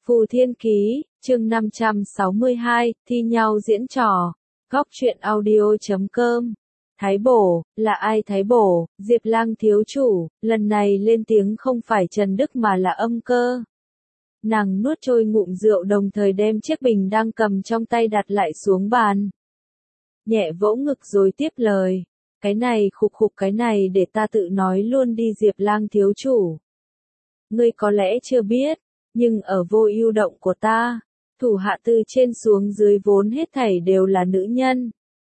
Phù Thiên Ký, chương 562, thi nhau diễn trò. Góc truyện audio.com. Thái Bổ, là ai Thái Bổ? Diệp Lang thiếu chủ, lần này lên tiếng không phải Trần Đức mà là Âm Cơ. Nàng nuốt trôi ngụm rượu đồng thời đem chiếc bình đang cầm trong tay đặt lại xuống bàn. Nhẹ vỗ ngực rồi tiếp lời. Cái này khục khục, cái này để ta tự nói luôn đi Diệp Lang thiếu chủ. Ngươi có lẽ chưa biết, nhưng ở Vô Ưu động của ta, thủ hạ từ trên xuống dưới vốn hết thảy đều là nữ nhân.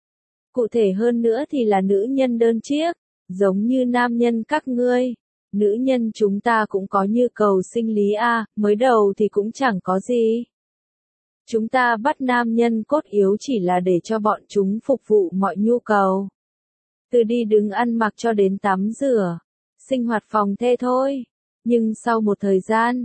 Cụ thể hơn nữa thì là nữ nhân đơn chiếc, giống như nam nhân các ngươi. Nữ nhân chúng ta cũng có nhu cầu sinh lý a, mới đầu thì cũng chẳng có gì. Chúng ta bắt nam nhân cốt yếu chỉ là để cho bọn chúng phục vụ mọi nhu cầu. Từ đi đứng ăn mặc cho đến tắm rửa, sinh hoạt phòng thê thôi. Nhưng sau một thời gian,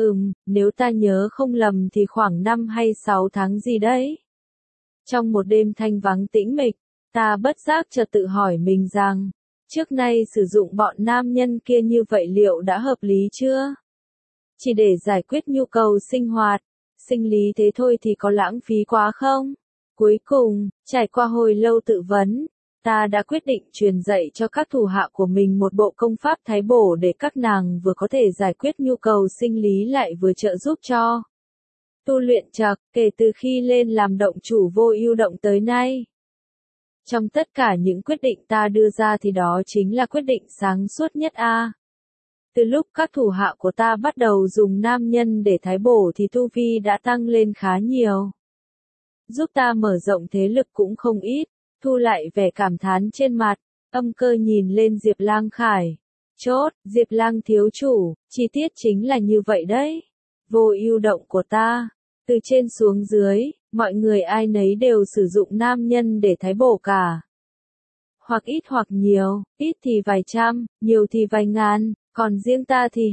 nếu ta nhớ không lầm thì khoảng 5 hay 6 tháng gì đấy. Trong một đêm thanh vắng tĩnh mịch, ta bất giác chợt tự hỏi mình rằng, trước nay sử dụng bọn nam nhân kia như vậy liệu đã hợp lý chưa? Chỉ để giải quyết nhu cầu sinh hoạt, sinh lý thế thôi thì có lãng phí quá không? Cuối cùng, trải qua hồi lâu tự vấn, ta đã quyết định truyền dạy cho các thủ hạ của mình một bộ công pháp Thái Bổ để các nàng vừa có thể giải quyết nhu cầu sinh lý lại vừa trợ giúp cho tu luyện chạc kể từ khi lên làm động chủ Vô Ưu động tới nay. Trong tất cả những quyết định ta đưa ra thì đó chính là quyết định sáng suốt nhất a. Từ lúc các thủ hạ của ta bắt đầu dùng nam nhân để thái bổ thì tu vi đã tăng lên khá nhiều. Giúp ta mở rộng thế lực cũng không ít, thu lại vẻ cảm thán trên mặt, Âm Cơ nhìn lên Diệp Lang Khải. Chốt, Diệp Lang thiếu chủ, chi tiết chính là như vậy đấy. Vô Ưu động của ta, từ trên xuống dưới, mọi người ai nấy đều sử dụng nam nhân để thái bổ cả. Hoặc ít hoặc nhiều, ít thì vài trăm, nhiều thì vài ngàn, còn riêng ta thì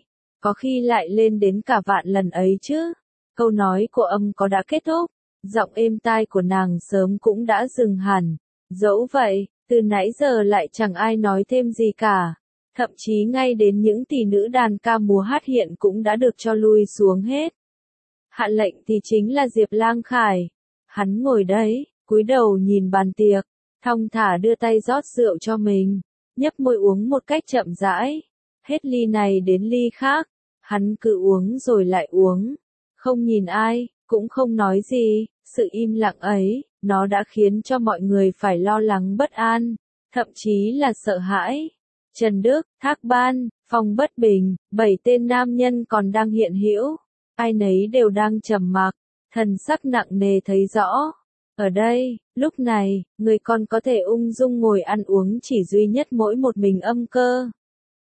có khi lại lên đến cả vạn lần ấy chứ. Câu nói của Âm có đã kết thúc, giọng êm tai của nàng sớm cũng đã dừng hẳn. Dẫu vậy, từ nãy giờ lại chẳng ai nói thêm gì cả. Thậm chí ngay đến những tỷ nữ đàn ca múa hát hiện cũng đã được cho lui xuống hết. Hạ lệnh thì chính là Diệp Lang Khải. Hắn ngồi đấy, cúi đầu nhìn bàn tiệc, thong thả đưa tay rót rượu cho mình, nhấp môi uống một cách chậm rãi. Hết ly này đến ly khác, hắn cứ uống rồi lại uống, không nhìn ai, cũng không nói gì. Sự im lặng ấy, nó đã khiến cho mọi người phải lo lắng bất an, thậm chí là sợ hãi. Trần Đức, Thác Ban, Phong Bất Bình, 7 tên nam nhân còn đang hiện hữu, ai nấy đều đang trầm mặc, thần sắc nặng nề thấy rõ. Ở đây, lúc này, người còn có thể ung dung ngồi ăn uống chỉ duy nhất mỗi một mình Âm Cơ.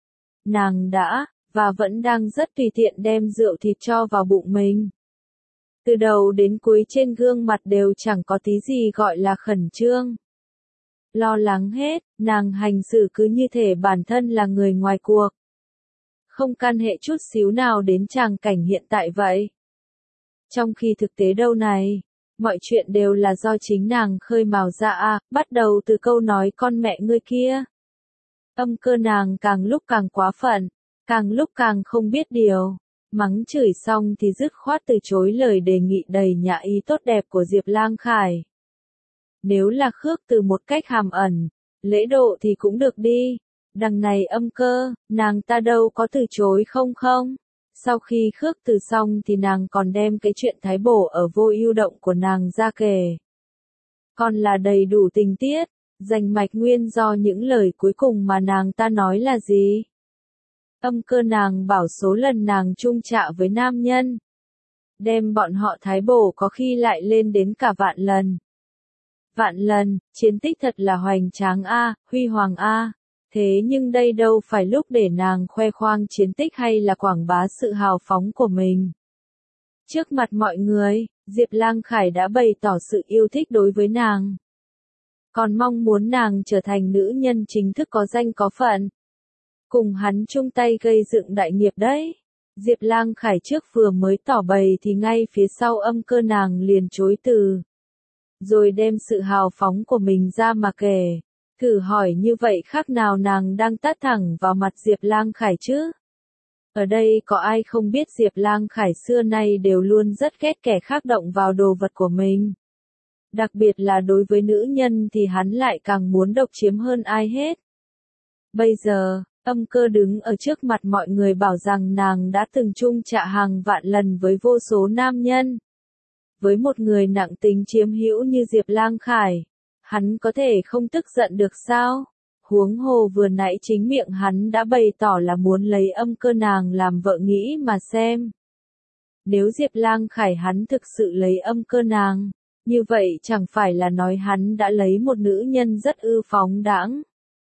Nàng đã, và vẫn đang rất tùy tiện đem rượu thịt cho vào bụng mình. Từ đầu đến cuối trên gương mặt đều chẳng có tí gì gọi là khẩn trương. Lo lắng hết, nàng hành xử cứ như thể bản thân là người ngoài cuộc. Không can hệ chút xíu nào đến tràng cảnh hiện tại vậy. Trong khi thực tế đâu này, mọi chuyện đều là do chính nàng khơi mào ra bắt đầu từ câu nói con mẹ ngươi kia. Âm Cơ nàng càng lúc càng quá phận, càng lúc càng không biết điều. Mắng chửi xong thì dứt khoát từ chối lời đề nghị đầy nhã ý tốt đẹp của Diệp Lang Khải. Nếu là khước từ một cách hàm ẩn, lễ độ thì cũng được đi. Đằng này Âm Cơ, nàng ta đâu có từ chối không. Sau khi khước từ xong thì nàng còn đem cái chuyện thái bổ ở Vô Ưu động của nàng ra kể. Còn là đầy đủ tình tiết, rành mạch nguyên do những lời cuối cùng mà nàng ta nói là gì. Âm Cơ nàng bảo số lần nàng chung chạ với nam nhân, đem bọn họ thái bổ có khi lại lên đến cả vạn lần. Vạn lần, chiến tích thật là hoành tráng huy hoàng Thế nhưng đây đâu phải lúc để nàng khoe khoang chiến tích hay là quảng bá sự hào phóng của mình. Trước mặt mọi người, Diệp Lang Khải đã bày tỏ sự yêu thích đối với nàng. Còn mong muốn nàng trở thành nữ nhân chính thức có danh có phận. Cùng hắn chung tay gây dựng đại nghiệp đấy. Diệp Lang Khải trước vừa mới tỏ bày thì ngay phía sau Âm Cơ nàng liền chối từ. Rồi đem sự hào phóng của mình ra mà kể. Thử hỏi như vậy khác nào nàng đang tát thẳng vào mặt Diệp Lang Khải chứ? Ở đây có ai không biết Diệp Lang Khải xưa nay đều luôn rất ghét kẻ khác động vào đồ vật của mình. Đặc biệt là đối với nữ nhân thì hắn lại càng muốn độc chiếm hơn ai hết. Bây giờ, Âm Cơ đứng ở trước mặt mọi người bảo rằng nàng đã từng chung chạ hàng vạn lần với vô số nam nhân. Với một người nặng tính chiếm hữu như Diệp Lang Khải, hắn có thể không tức giận được sao? Huống hồ vừa nãy chính miệng hắn đã bày tỏ là muốn lấy Âm Cơ nàng làm vợ, nghĩ mà xem. Nếu Diệp Lang Khải hắn thực sự lấy Âm Cơ nàng, như vậy chẳng phải là nói hắn đã lấy một nữ nhân rất phóng đãng.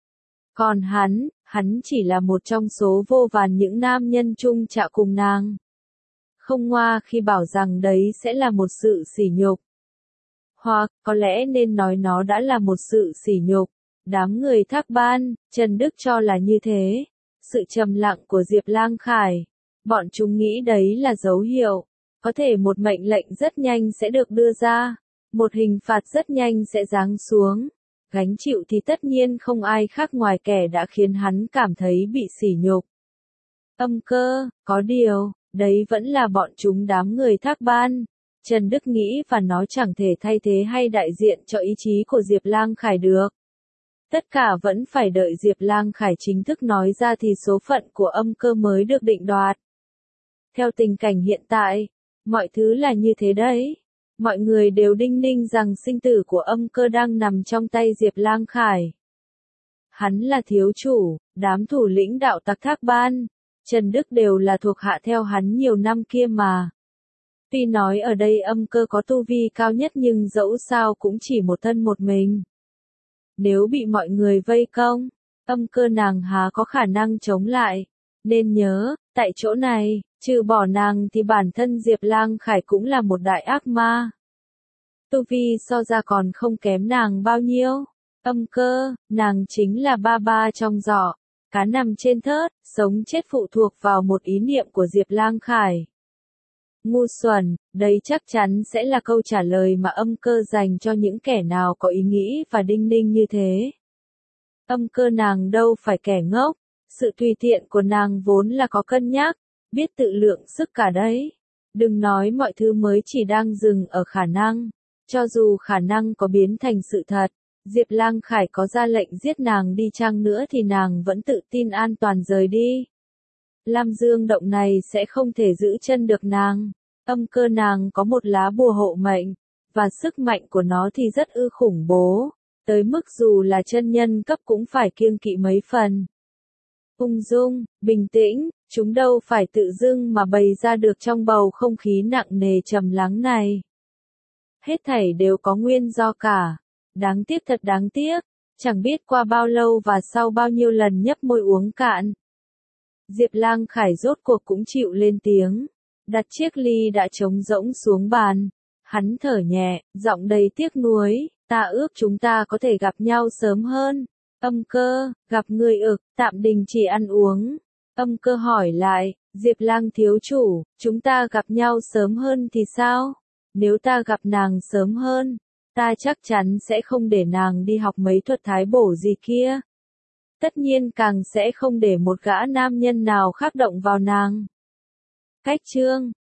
Còn hắn chỉ là một trong số vô vàn những nam nhân chung chạ cùng nàng. Không ngoa khi bảo rằng đấy sẽ là một sự sỉ nhục. Hoặc, có lẽ nên nói nó đã là một sự sỉ nhục. Đám người Thác Ban, Trần Đức cho là như thế. Sự trầm lặng của Diệp Lang Khải, bọn chúng nghĩ đấy là dấu hiệu. Có thể một mệnh lệnh rất nhanh sẽ được đưa ra. Một hình phạt rất nhanh sẽ giáng xuống. Gánh chịu thì tất nhiên không ai khác ngoài kẻ đã khiến hắn cảm thấy bị sỉ nhục. Âm Cơ, có điều, đấy vẫn là bọn chúng đám người Thác Ban. Trần Đức nghĩ và nó chẳng thể thay thế hay đại diện cho ý chí của Diệp Lang Khải được. Tất cả vẫn phải đợi Diệp Lang Khải chính thức nói ra thì số phận của Âm Cơ mới được định đoạt. Theo tình cảnh hiện tại, mọi thứ là như thế đấy. Mọi người đều đinh ninh rằng sinh tử của Âm Cơ đang nằm trong tay Diệp Lang Khải. Hắn là thiếu chủ, đám thủ lĩnh đạo tặc Thác Ban, Trần Đức đều là thuộc hạ theo hắn nhiều năm kia mà. Tuy nói ở đây Âm Cơ có tu vi cao nhất nhưng dẫu sao cũng chỉ một thân một mình. Nếu bị mọi người vây công, Âm Cơ nàng há có khả năng chống lại. Nên nhớ, tại chỗ này, trừ bỏ nàng thì bản thân Diệp Lang Khải cũng là một đại ác ma. Tu vi so ra còn không kém nàng bao nhiêu. Âm Cơ, nàng chính là ba ba trong giỏ, cá nằm trên thớt, sống chết phụ thuộc vào một ý niệm của Diệp Lang Khải. Ngu xuẩn, đây chắc chắn sẽ là câu trả lời mà Âm Cơ dành cho những kẻ nào có ý nghĩ và đinh ninh như thế. Âm Cơ nàng đâu phải kẻ ngốc, sự tùy tiện của nàng vốn là có cân nhắc, biết tự lượng sức cả đấy. Đừng nói mọi thứ mới chỉ đang dừng ở khả năng, cho dù khả năng có biến thành sự thật, Diệp Lang Khải có ra lệnh giết nàng đi chăng nữa thì nàng vẫn tự tin an toàn rời đi. Lam Dương động này sẽ không thể giữ chân được nàng. Âm Cơ nàng có một lá bùa hộ mệnh, và sức mạnh của nó thì rất khủng bố, tới mức dù là chân nhân cấp cũng phải kiêng kỵ mấy phần. Ung dung, bình tĩnh, chúng đâu phải tự dưng mà bày ra được trong bầu không khí nặng nề trầm lắng này. Hết thảy đều có nguyên do cả. Đáng tiếc, thật đáng tiếc, chẳng biết qua bao lâu và sau bao nhiêu lần nhấp môi uống cạn. Diệp Lang Khải rốt cuộc cũng chịu lên tiếng, đặt chiếc ly đã trống rỗng xuống bàn. Hắn thở nhẹ, giọng đầy tiếc nuối, ta ước chúng ta có thể gặp nhau sớm hơn. Âm Cơ, gặp người tạm đình chỉ ăn uống. Âm Cơ hỏi lại, Diệp Lang thiếu chủ, chúng ta gặp nhau sớm hơn thì sao? Nếu ta gặp nàng sớm hơn, ta chắc chắn sẽ không để nàng đi học mấy thuật thái bổ gì kia. Tất nhiên càng sẽ không để một gã nam nhân nào khác động vào nàng. Cách chương